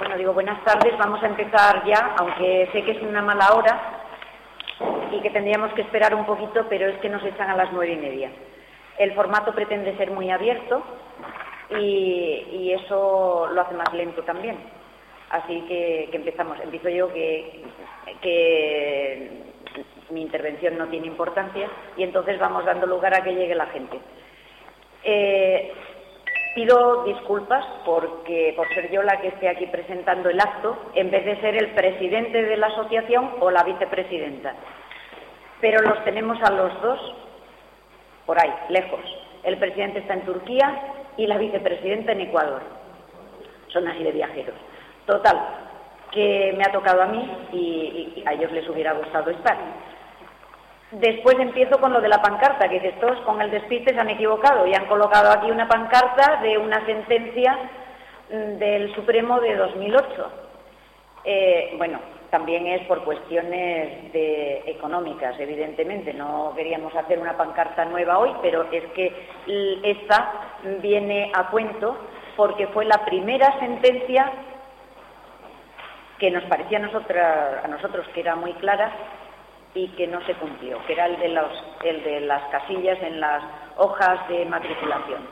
Bueno, digo buenas tardes, vamos a empezar ya, aunque sé que es una mala hora y que tendríamos que esperar un poquito, pero es que nos echan a las 9:30. El formato pretende ser muy abierto y eso lo hace más lento también. Así que empezamos. Empiezo yo, que mi intervención no tiene importancia, y entonces vamos dando lugar a que llegue la gente. Pido disculpas por ser yo la que esté aquí presentando el acto, en vez de ser el presidente de la asociación o la vicepresidenta. Pero los tenemos a los dos por ahí, lejos. El presidente está en Turquía y la vicepresidenta en Ecuador. Son así de viajeros. Total, que me ha tocado a mí y a ellos les hubiera gustado estar. Después empiezo con lo de la pancarta, que estos con el despiste se han equivocado y han colocado aquí una pancarta de una sentencia del Supremo de 2008. Bueno, también es por cuestiones económicas, evidentemente. No queríamos hacer una pancarta nueva hoy, pero es que esta viene a cuento porque fue la primera sentencia que nos parecía a nosotros que era muy clara y que no se cumplió, que era el de las casillas en las hojas de matriculación.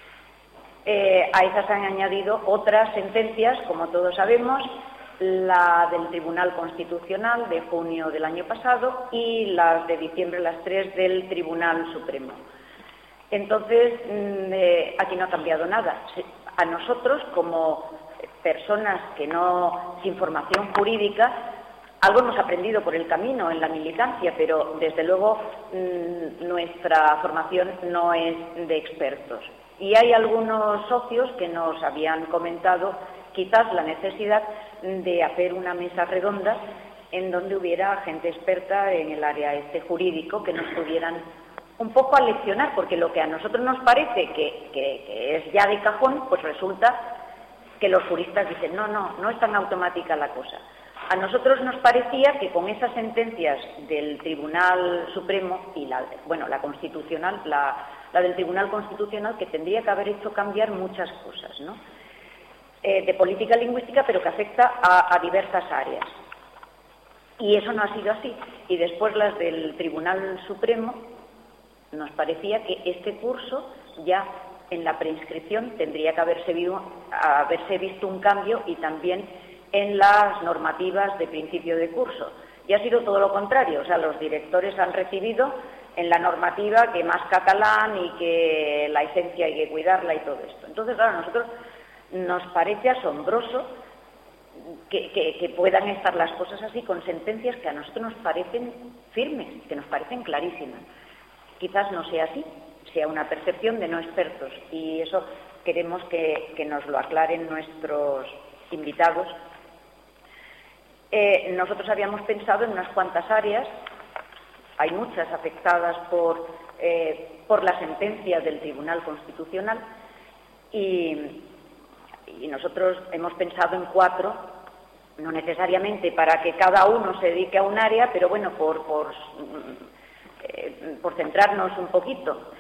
A esas han añadido otras sentencias, como todos sabemos, la del Tribunal Constitucional de junio del año pasado y las de diciembre, las 3 del Tribunal Supremo. Entonces, aquí no ha cambiado nada. A nosotros, como personas que no, sin formación jurídica, algo hemos aprendido por el camino en la militancia, pero desde luego nuestra formación no es de expertos. Y hay algunos socios que nos habían comentado quizás la necesidad de hacer una mesa redonda en donde hubiera gente experta en el área jurídico que nos pudieran un poco a leccionar, porque lo que a nosotros nos parece que es ya de cajón, pues resulta que los juristas dicen no es tan automática la cosa. A nosotros nos parecía que con esas sentencias del Tribunal Supremo y la constitucional, la del Tribunal Constitucional, que tendría que haber hecho cambiar muchas cosas, ¿no? De política lingüística, pero que afecta a diversas áreas. Y eso no ha sido así. Y después las del Tribunal Supremo, nos parecía que este curso ya en la preinscripción tendría que haberse visto un cambio, y también en las normativas de principio de curso. Y ha sido todo lo contrario. O sea, los directores han recibido en la normativa que más catalán y que la esencia hay que cuidarla y todo esto. Entonces, claro, a nosotros nos parece asombroso que puedan estar las cosas así, con sentencias que a nosotros nos parecen firmes, que nos parecen clarísimas. Quizás no sea así, sea una percepción de no expertos, y eso queremos que nos lo aclaren nuestros invitados. Nosotros habíamos pensado en unas cuantas áreas, hay muchas afectadas por la sentencia del Tribunal Constitucional, y nosotros hemos pensado en 4, no necesariamente para que cada uno se dedique a un área, pero bueno, por centrarnos un poquito.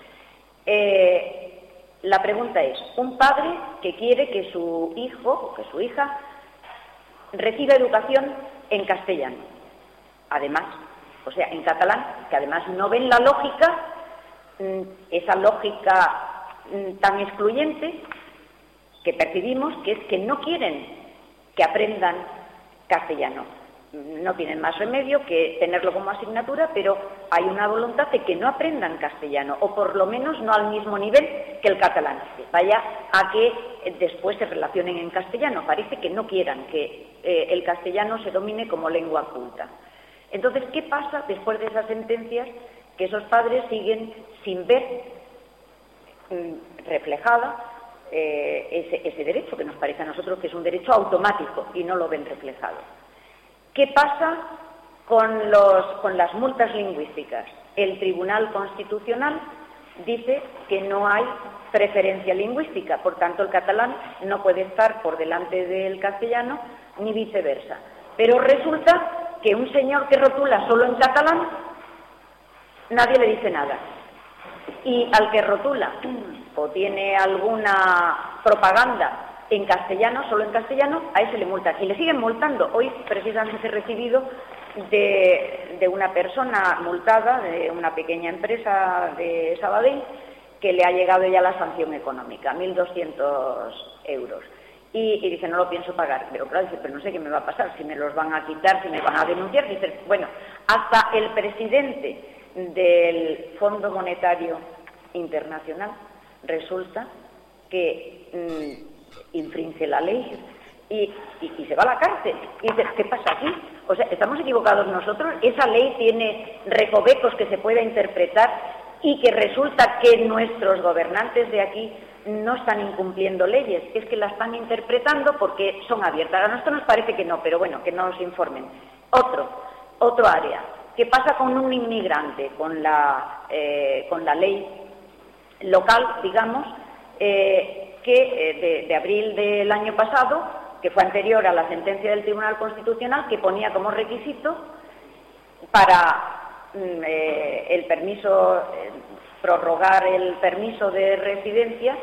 La pregunta es: un padre que quiere que su hijo o que su hija reciba educación en castellano, además, o sea, en catalán, que además no ven la lógica, esa lógica tan excluyente que percibimos, que es que no quieren que aprendan castellano. No tienen más remedio que tenerlo como asignatura, pero hay una voluntad de que no aprendan castellano, o por lo menos no al mismo nivel que el catalán. Vaya a que después se relacionen en castellano. Parece que no quieran que el castellano se domine como lengua culta. Entonces, ¿qué pasa después de esas sentencias? Que esos padres siguen sin ver reflejada ese derecho, que nos parece a nosotros que es un derecho automático, y no lo ven reflejado. ¿Qué pasa con las multas lingüísticas? El Tribunal Constitucional dice que no hay preferencia lingüística, por tanto el catalán no puede estar por delante del castellano ni viceversa. Pero resulta que un señor que rotula solo en catalán, nadie le dice nada. Y al que rotula o tiene alguna propaganda en castellano, solo en castellano, a ese le multan. Y le siguen multando. Hoy precisamente he recibido de una persona multada, de una pequeña empresa de Sabadell, que le ha llegado ya la sanción económica, 1.200 euros. Y dice, no lo pienso pagar. Pero claro, dice, pero no sé qué me va a pasar, si me los van a quitar, si me van a denunciar. Dice, bueno, hasta el presidente del Fondo Monetario Internacional resulta que infringe la ley y se va a la cárcel. Y dice, ¿qué pasa aquí? O sea, ¿estamos equivocados nosotros? Esa ley tiene recovecos que se pueda interpretar y que resulta que nuestros gobernantes de aquí no están incumpliendo leyes, es que la están interpretando porque son abiertas. A nosotros nos parece que no, pero bueno, que nos informen. Otro área. ¿Qué pasa con un inmigrante, con la ley local, digamos, que de abril del año pasado, que fue anterior a la sentencia del Tribunal Constitucional, que ponía como requisito para el permiso, prorrogar el permiso de residencia,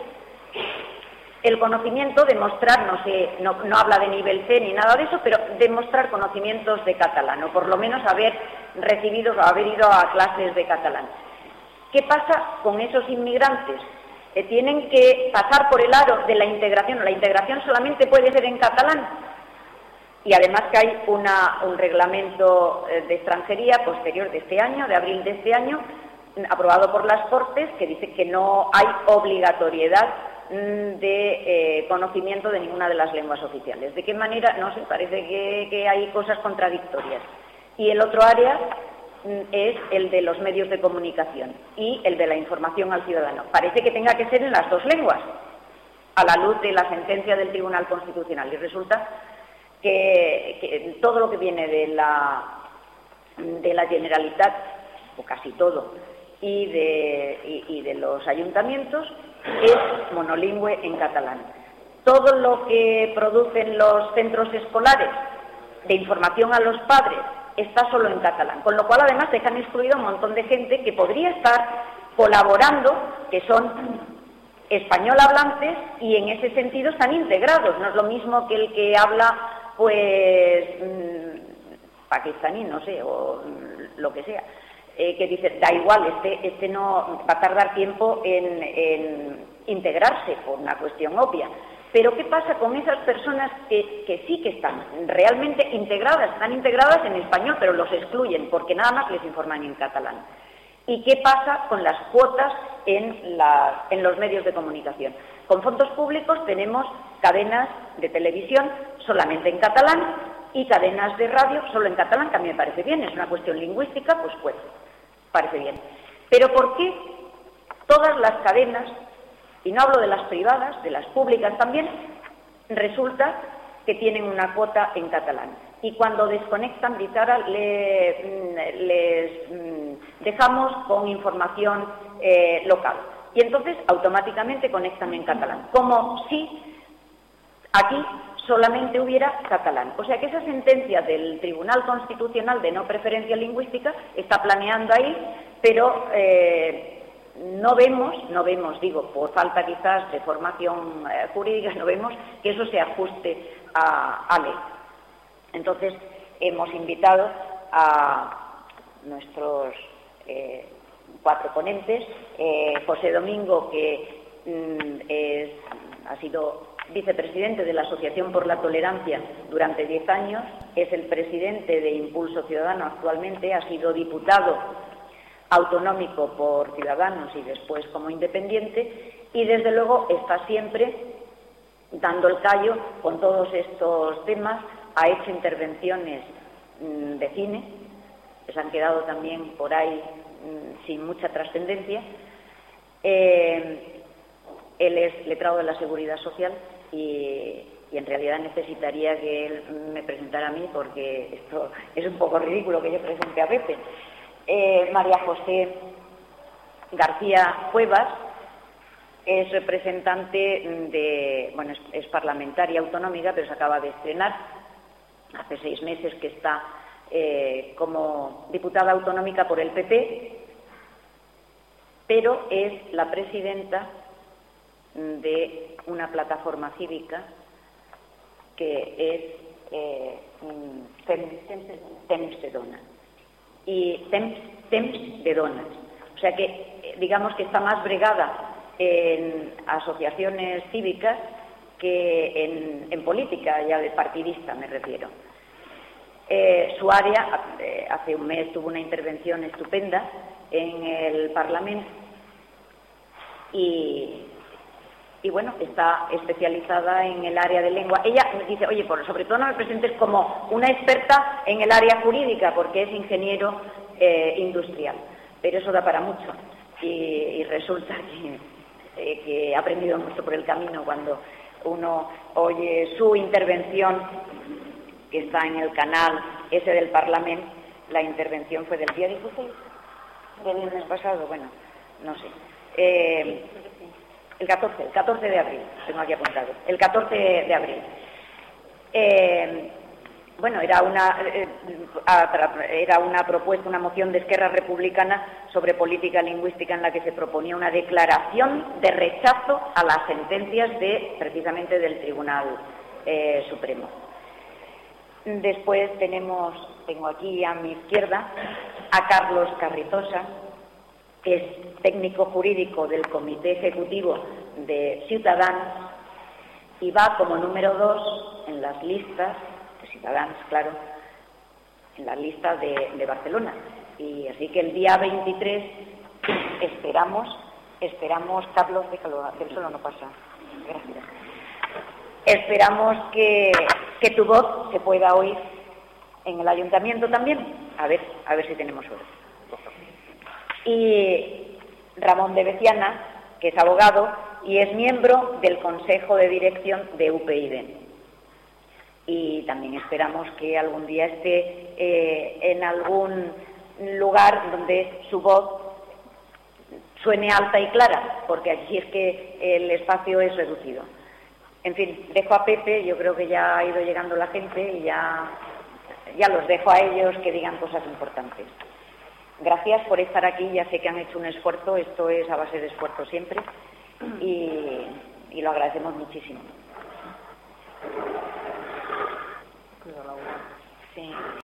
el conocimiento, demostrar, no habla de nivel C ni nada de eso, pero demostrar conocimientos de catalán, o por lo menos haber recibido o haber ido a clases de catalán. ¿Qué pasa con esos inmigrantes? Tienen que pasar por el aro de la integración. La integración solamente puede ser en catalán. Y además que hay un reglamento de extranjería posterior de este año, de abril de este año, aprobado por las Cortes, que dice que no hay obligatoriedad de conocimiento de ninguna de las lenguas oficiales. ¿De qué manera? No sé, parece que hay cosas contradictorias. Y el otro área es el de los medios de comunicación y el de la información al ciudadano. Parece que tenga que ser en las dos lenguas, a la luz de la sentencia del Tribunal Constitucional. Y resulta que todo lo que viene de la Generalitat, o casi todo, y de los ayuntamientos, es monolingüe en catalán. Todo lo que producen los centros escolares de información a los padres está solo en catalán, con lo cual además dejan excluido a un montón de gente que podría estar colaborando, que son español hablantes y en ese sentido están integrados. No es lo mismo que el que habla, pues, pakistaní, no sé, o lo que sea, que dice, da igual, este no va a tardar tiempo en integrarse por una cuestión obvia. Pero ¿qué pasa con esas personas que sí que están realmente integradas? Están integradas en español, pero los excluyen porque nada más les informan en catalán. ¿Y qué pasa con las cuotas en los medios de comunicación? Con fondos públicos tenemos cadenas de televisión solamente en catalán y cadenas de radio solo en catalán, que a mí me parece bien, es una cuestión lingüística, pues parece bien. Pero ¿por qué todas las cadenas, y no hablo de las privadas, de las públicas también, resulta que tienen una cuota en catalán? Y cuando desconectan, Vitara, les dejamos con información local. Y entonces automáticamente conectan en catalán, como si aquí solamente hubiera catalán. O sea que esa sentencia del Tribunal Constitucional de no preferencia lingüística está planeando ahí, pero no vemos, digo, por falta quizás de formación jurídica, no vemos que eso se ajuste a ley. Entonces, hemos invitado a nuestros 4 ponentes, José Domingo, que ha sido vicepresidente de la Asociación por la Tolerancia durante 10 años, es el presidente de Impulso Ciudadano actualmente, ha sido diputado autonómico por Ciudadanos y después como independiente, y desde luego está siempre dando el callo con todos estos temas. Ha hecho intervenciones de cine, que se han quedado también por ahí sin mucha trascendencia. Él es letrado de la Seguridad Social y en realidad necesitaría que él me presentara a mí, porque esto es un poco ridículo que yo presente a Pepe. María José García Cuevas es representante es parlamentaria autonómica, pero se acaba de estrenar. Hace 6 meses que está como diputada autonómica por el PP, pero es la presidenta de una plataforma cívica que es Temps de Dones. Y Temps de Dones. O sea que, digamos que está más bregada en asociaciones cívicas que en política, ya de partidista me refiero. Su área, hace un mes tuvo una intervención estupenda en el Parlamento y bueno, está especializada en el área de lengua. Ella me dice, oye, sobre todo no me presentes como una experta en el área jurídica, porque es ingeniero industrial, pero eso da para mucho. Y resulta que he aprendido mucho por el camino cuando uno oye su intervención, que está en el canal ese del Parlamento. La intervención fue del día 16 del mes pasado, bueno, no sé. El 14 de abril, tengo aquí apuntado. El 14 de abril. Bueno, era una propuesta, una moción de Esquerra Republicana sobre política lingüística en la que se proponía una declaración de rechazo a las sentencias precisamente del Tribunal Supremo. Después tengo aquí a mi izquierda a Carlos Carrizosa, que es técnico jurídico del Comité Ejecutivo de Ciudadanos y va como número 2 en las listas de Ciudadanos, claro, en la lista de Barcelona. Y así que el día 23 esperamos, Carlos, déjalo hacer, solo no pasa. Gracias. Esperamos que tu voz se pueda oír en el ayuntamiento también. A ver si tenemos suerte. Y Ramón de Beciana, que es abogado y es miembro del Consejo de Dirección de UPyD. Y también esperamos que algún día esté en algún lugar donde su voz suene alta y clara, porque aquí es que el espacio es reducido. En fin, dejo a Pepe, yo creo que ya ha ido llegando la gente y ya los dejo a ellos que digan cosas importantes. Gracias por estar aquí, ya sé que han hecho un esfuerzo, esto es a base de esfuerzo siempre, y lo agradecemos muchísimo. Sí.